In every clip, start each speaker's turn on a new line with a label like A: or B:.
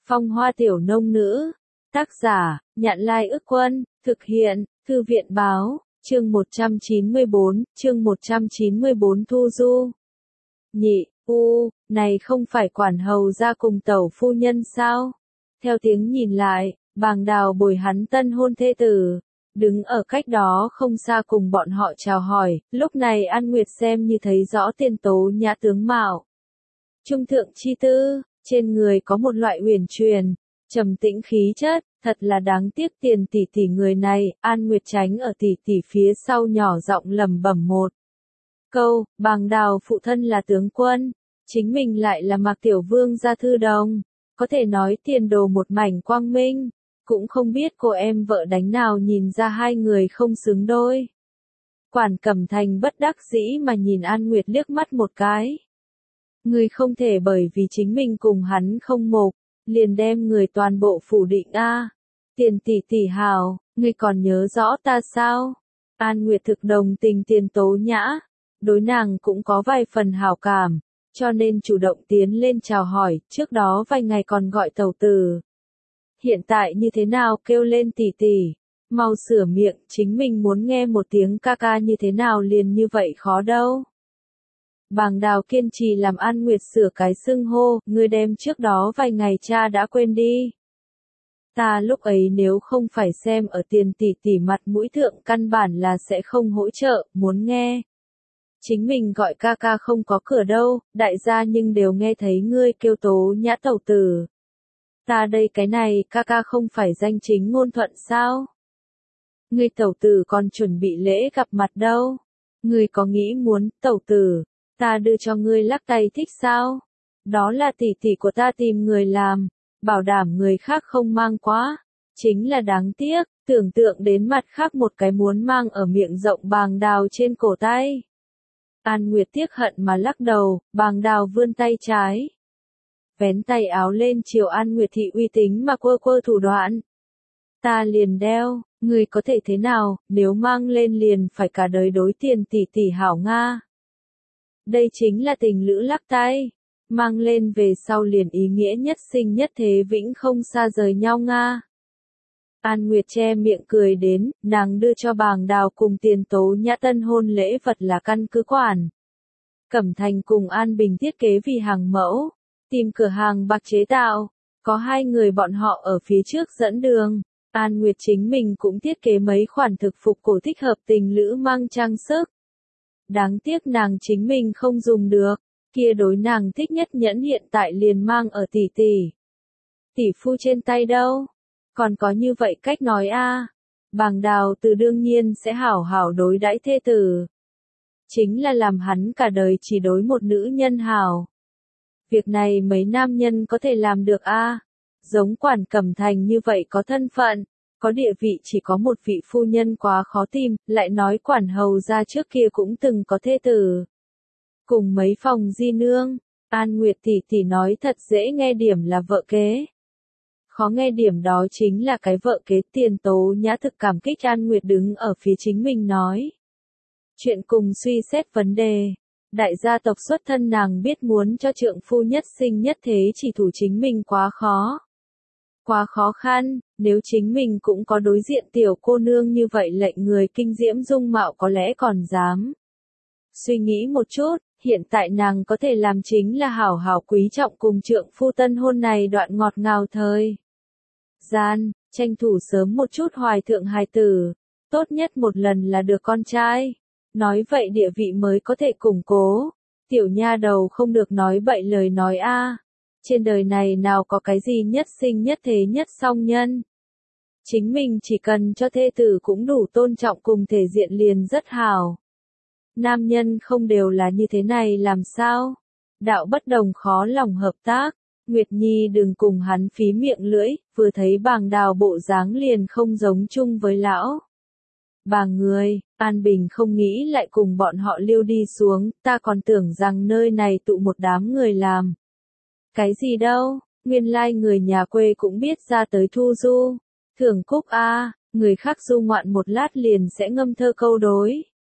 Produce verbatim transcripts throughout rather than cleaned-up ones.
A: Phong hoa tiểu nông nữ. Tác giả, Nhạn Lai Ức Quân, thực hiện, Thư viện Báo, chương một trăm chín mươi bốn, chương một trăm chín mươi bốn Thu Du. Nhị, u, này không phải quản hầu ra cùng tẩu phu nhân sao? Theo tiếng nhìn lại, Bàng Đào bồi hắn tân hôn thê tử, đứng ở cách đó không xa cùng bọn họ chào hỏi, lúc này An Nguyệt xem như thấy rõ Tiền Tố Nhã tướng mạo. Trung thượng chi tư, trên người có một loại uyển truyền, trầm tĩnh khí chất, thật là đáng tiếc Tiền tỷ tỷ người này. An Nguyệt tránh ở tỷ tỷ phía sau nhỏ giọng lẩm bẩm một câu. Bàng Đào phụ thân là tướng quân, chính mình lại là Mạc Tiểu Vương gia thư đồng, có thể nói tiền đồ một mảnh quang minh, cũng không biết cô em vợ đánh nào nhìn ra hai người không xứng đôi. Quản Cẩm Thành bất đắc dĩ mà nhìn An Nguyệt liếc mắt một cái. Người không thể bởi vì chính mình cùng hắn không mộc, liền đem người toàn bộ phủ định a. Tiền tỷ tỷ hào, ngươi còn nhớ rõ ta sao? An Nguyệt thực đồng tình Tiền Tố Nhã, đối nàng cũng có vài phần hảo cảm, cho nên chủ động tiến lên chào hỏi, trước đó vài ngày còn gọi tẩu tử. Hiện tại như thế nào kêu lên tỷ tỷ, mau sửa miệng, chính mình muốn nghe một tiếng ca ca như thế nào liền như vậy khó đâu. Bàng Đào kiên trì làm An Nguyệt sửa cái xưng hô, ngươi đem trước đó vài ngày cha đã quên đi. Ta lúc ấy nếu không phải xem ở Tiền tỷ tỷ mặt mũi thượng căn bản là sẽ không hỗ trợ, muốn nghe. Chính mình gọi ca ca không có cửa đâu, đại gia nhưng đều nghe thấy ngươi kêu Tố Nhã tẩu tử. Ta đây cái này ca ca không phải danh chính ngôn thuận sao? Ngươi tẩu tử còn chuẩn bị lễ gặp mặt đâu. Ngươi có nghĩ muốn, tẩu tử, ta đưa cho ngươi lắc tay thích sao? Đó là tỷ tỷ của ta tìm người làm, bảo đảm người khác không mang quá. Chính là đáng tiếc, tưởng tượng đến mặt khác một cái muốn mang ở miệng rộng Bàng Đào trên cổ tay. An Nguyệt tiếc hận mà lắc đầu, Bàng Đào vươn tay trái. Vén tay áo lên chiều An Nguyệt thị uy tín mà quơ quơ thủ đoạn. Ta liền đeo, người có thể thế nào, nếu mang lên liền phải cả đời đối Tiền tỷ tỷ hảo Nga. Đây chính là tình lữ lắc tay, mang lên về sau liền ý nghĩa nhất sinh nhất thế vĩnh không xa rời nhau Nga. An Nguyệt che miệng cười đến, nàng đưa cho Bàng Đào cùng Tiền Tố Nhã tân hôn lễ vật là căn cứ quản Cẩm Thành cùng An Bình thiết kế vì hàng mẫu, tìm cửa hàng bạc chế tạo, có hai người bọn họ ở phía trước dẫn đường. An Nguyệt chính mình cũng thiết kế mấy khoản thực phục cổ thích hợp tình lữ mang trang sức. Đáng tiếc nàng chính mình không dùng được, kia đối nàng thích nhất nhẫn hiện tại liền mang ở tỷ tỷ. Tỷ phu trên tay đâu? Còn có như vậy cách nói a? À. Bàng Đào từ đương nhiên sẽ hảo hảo đối đãi thê tử. Chính là làm hắn cả đời chỉ đối một nữ nhân hảo. Việc này mấy nam nhân có thể làm được a? À. Giống Quản Cẩm Thành như vậy có thân phận, có địa vị chỉ có một vị phu nhân quá khó tìm, lại nói quản hầu ra trước kia cũng từng có thê tử. Cùng mấy phòng di nương, An Nguyệt tỷ tỷ nói thật dễ nghe điểm là vợ kế. Khó nghe điểm đó chính là cái vợ kế. Tiền Tố Nhã thực cảm kích An Nguyệt đứng ở phía chính mình nói. Chuyện cùng suy xét vấn đề. Đại gia tộc xuất thân nàng biết muốn cho trượng phu nhất sinh nhất thế chỉ thủ chính mình quá khó. Quá khó khăn, nếu chính mình cũng có đối diện tiểu cô nương như vậy lệnh người kinh diễm dung mạo có lẽ còn dám. Suy nghĩ một chút, hiện tại nàng có thể làm chính là hảo hảo quý trọng cùng trượng phu tân hôn này đoạn ngọt ngào thời gian, tranh thủ sớm một chút hoài thượng hài tử, tốt nhất một lần là được con trai. Nói vậy địa vị mới có thể củng cố. Tiểu nha đầu không được nói bậy lời nói a. À. Trên đời này nào có cái gì nhất sinh nhất thế nhất song nhân. Chính mình chỉ cần cho thê tử cũng đủ tôn trọng cùng thể diện liền rất hảo. Nam nhân không đều là như thế này làm sao? Đạo bất đồng khó lòng hợp tác. Nguyệt Nhi đừng cùng hắn phí miệng lưỡi, vừa thấy Bàng Đào bộ dáng liền không giống chung với lão. Bàng người, An Bình không nghĩ lại cùng bọn họ liêu đi xuống, ta còn tưởng rằng nơi này tụ một đám người làm. Cái gì đâu, nguyên lai người nhà quê cũng biết ra tới thu du. Thưởng cúc a, à, người khác du ngoạn một lát liền sẽ ngâm thơ câu đối.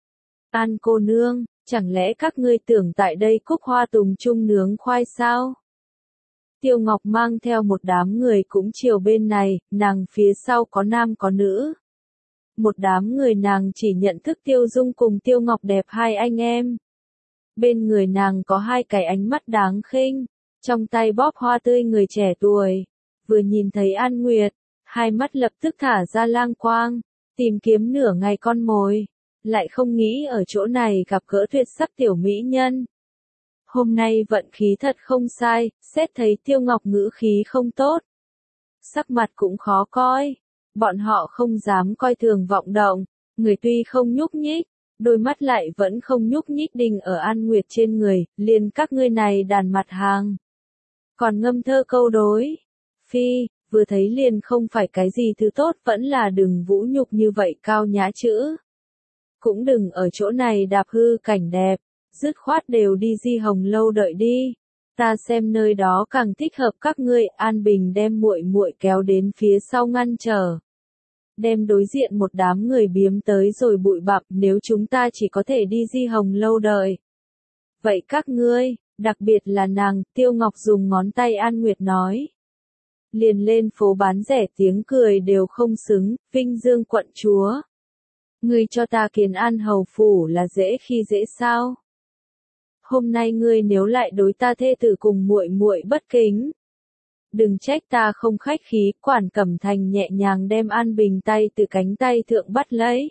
A: An cô nương, chẳng lẽ các ngươi tưởng tại đây cúc hoa tùng chung nướng khoai sao? Tiêu Ngọc mang theo một đám người cũng chiều bên này, nàng phía sau có nam có nữ. Một đám người nàng chỉ nhận thức Tiêu Dung cùng Tiêu Ngọc đẹp hai anh em. Bên người nàng có hai cái ánh mắt đáng khinh, trong tay bóp hoa tươi người trẻ tuổi. Vừa nhìn thấy An Nguyệt, hai mắt lập tức thả ra lang quang, tìm kiếm nửa ngày con mồi, lại không nghĩ ở chỗ này gặp gỡ tuyệt sắc tiểu mỹ nhân. Hôm nay vận khí thật không sai, xét thấy Tiêu Ngọc ngữ khí không tốt. Sắc mặt cũng khó coi, bọn họ không dám coi thường vọng động, người tuy không nhúc nhích, đôi mắt lại vẫn không nhúc nhích đình ở An Nguyệt trên người, liền các ngươi này đàn mặt hàng. Còn ngâm thơ câu đối, phi, vừa thấy liền không phải cái gì thứ tốt, vẫn là đừng vũ nhục như vậy cao nhã chữ. Cũng đừng ở chỗ này đạp hư cảnh đẹp, dứt khoát đều đi Di Hồng lâu đợi đi. Ta xem nơi đó càng thích hợp các ngươi. An Bình đem muội muội kéo đến phía sau ngăn trở. Đem đối diện một đám người biếm tới rồi bụi bặm, nếu chúng ta chỉ có thể đi Di Hồng lâu đợi. Vậy các ngươi, đặc biệt là nàng, Tiêu Ngọc dùng ngón tay An Nguyệt nói. Liền lên phố bán rẻ tiếng cười đều không xứng, Vinh Dương quận chúa. Ngươi cho ta Kiến An hầu phủ là dễ khi dễ sao? Hôm nay ngươi nếu lại đối ta thê tử cùng muội muội bất kính, đừng trách ta không khách khí. Quản Cẩm Thành nhẹ nhàng đem An Bình tay từ cánh tay thượng bắt lấy.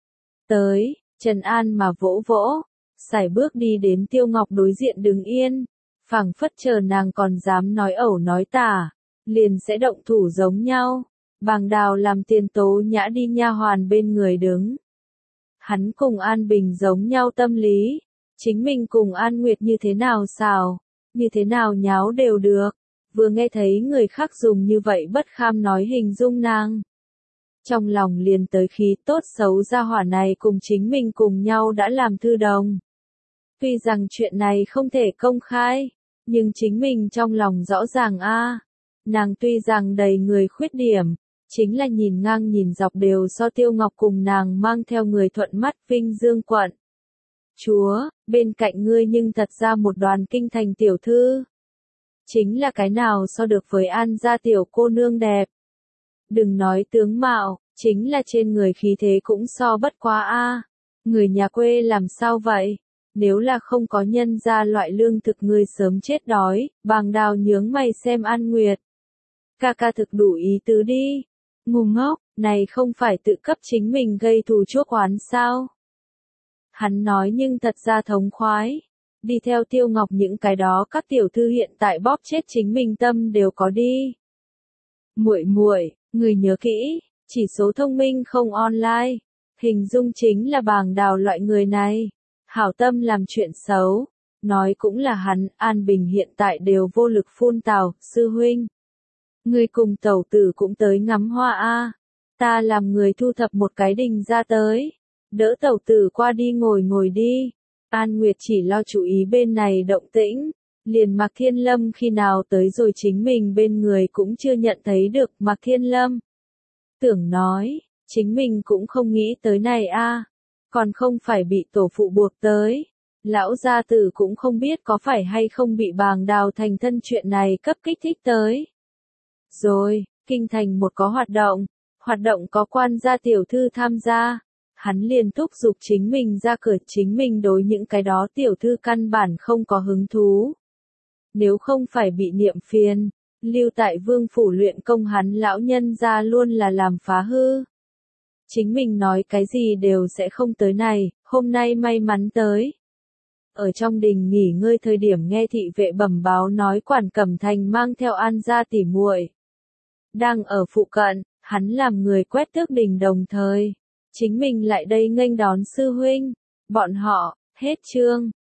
A: Tới, Trần An mà vỗ vỗ, sải bước đi đến Tiêu Ngọc đối diện đứng yên, phảng phất chờ nàng còn dám nói ẩu nói tả, liền sẽ động thủ giống nhau. Bàng Đào làm tiền tố nhã đi nha hoàn bên người đứng. Hắn cùng An Bình giống nhau tâm lý, chính mình cùng An Nguyệt như thế nào xào, như thế nào nháo đều được. Vừa nghe thấy người khác dùng như vậy bất kham nói hình dung nàng, trong lòng liền tới khí tốt xấu gia hỏa này cùng chính mình cùng nhau đã làm thư đồng. Tuy rằng chuyện này không thể công khai, nhưng chính mình trong lòng rõ ràng a, nàng tuy rằng đầy người khuyết điểm, chính là nhìn ngang nhìn dọc đều so Tiêu Ngọc cùng nàng mang theo người thuận mắt. Vinh Dương quận chúa, bên cạnh ngươi nhưng thật ra một đoàn kinh thành tiểu thư. Chính là cái nào so được với An gia tiểu cô nương đẹp. Đừng nói tướng mạo, chính là trên người khí thế cũng so bất quá a. Người nhà quê làm sao vậy? Nếu là không có nhân gia loại lương thực người sớm chết đói. Bàng Đào nhướng mày xem An Nguyệt. Ca ca thực đủ ý tứ đi. Ngu ngốc, này không phải tự cấp chính mình gây thù chuốc oán sao? Hắn nói nhưng thật ra thống khoái. Đi theo Tiêu Ngọc những cái đó các tiểu thư hiện tại bóp chết chính mình tâm đều có đi. Muội muội, người nhớ kỹ, chỉ số thông minh không online. Hình dung chính là Bàng Đào loại người này. Hảo tâm làm chuyện xấu. Nói cũng là hắn. An Bình hiện tại đều vô lực phun tào. Sư huynh, người cùng tẩu tử cũng tới ngắm hoa a. Ta làm người thu thập một cái đình ra tới. Đỡ tẩu tử qua đi ngồi ngồi đi. An Nguyệt chỉ lo chú ý bên này động tĩnh. Liền Mạc Thiên Lâm khi nào tới rồi chính mình bên người cũng chưa nhận thấy được. Mạc Thiên Lâm tưởng nói, chính mình cũng không nghĩ tới này a, còn không phải bị tổ phụ buộc tới. Lão gia tử cũng không biết có phải hay không bị Bàng Đào thành thân chuyện này cấp kích thích tới. Rồi, kinh thành một có hoạt động, hoạt động có quan gia tiểu thư tham gia. Hắn liền thúc giục chính mình ra cửa, chính mình đối những cái đó tiểu thư căn bản không có hứng thú. Nếu không phải bị niệm phiền, lưu tại vương phủ luyện công hắn lão nhân ra luôn là làm phá hư. Chính mình nói cái gì đều sẽ không tới này, hôm nay may mắn tới. Ở trong đình nghỉ ngơi thời điểm nghe thị vệ bẩm báo nói Quản Cẩm Thành mang theo An gia tỉ muội đang ở phụ cận, hắn làm người quét tước đình đồng thời. Chính mình lại đây nghênh đón sư huynh. Bọn họ, hết chương.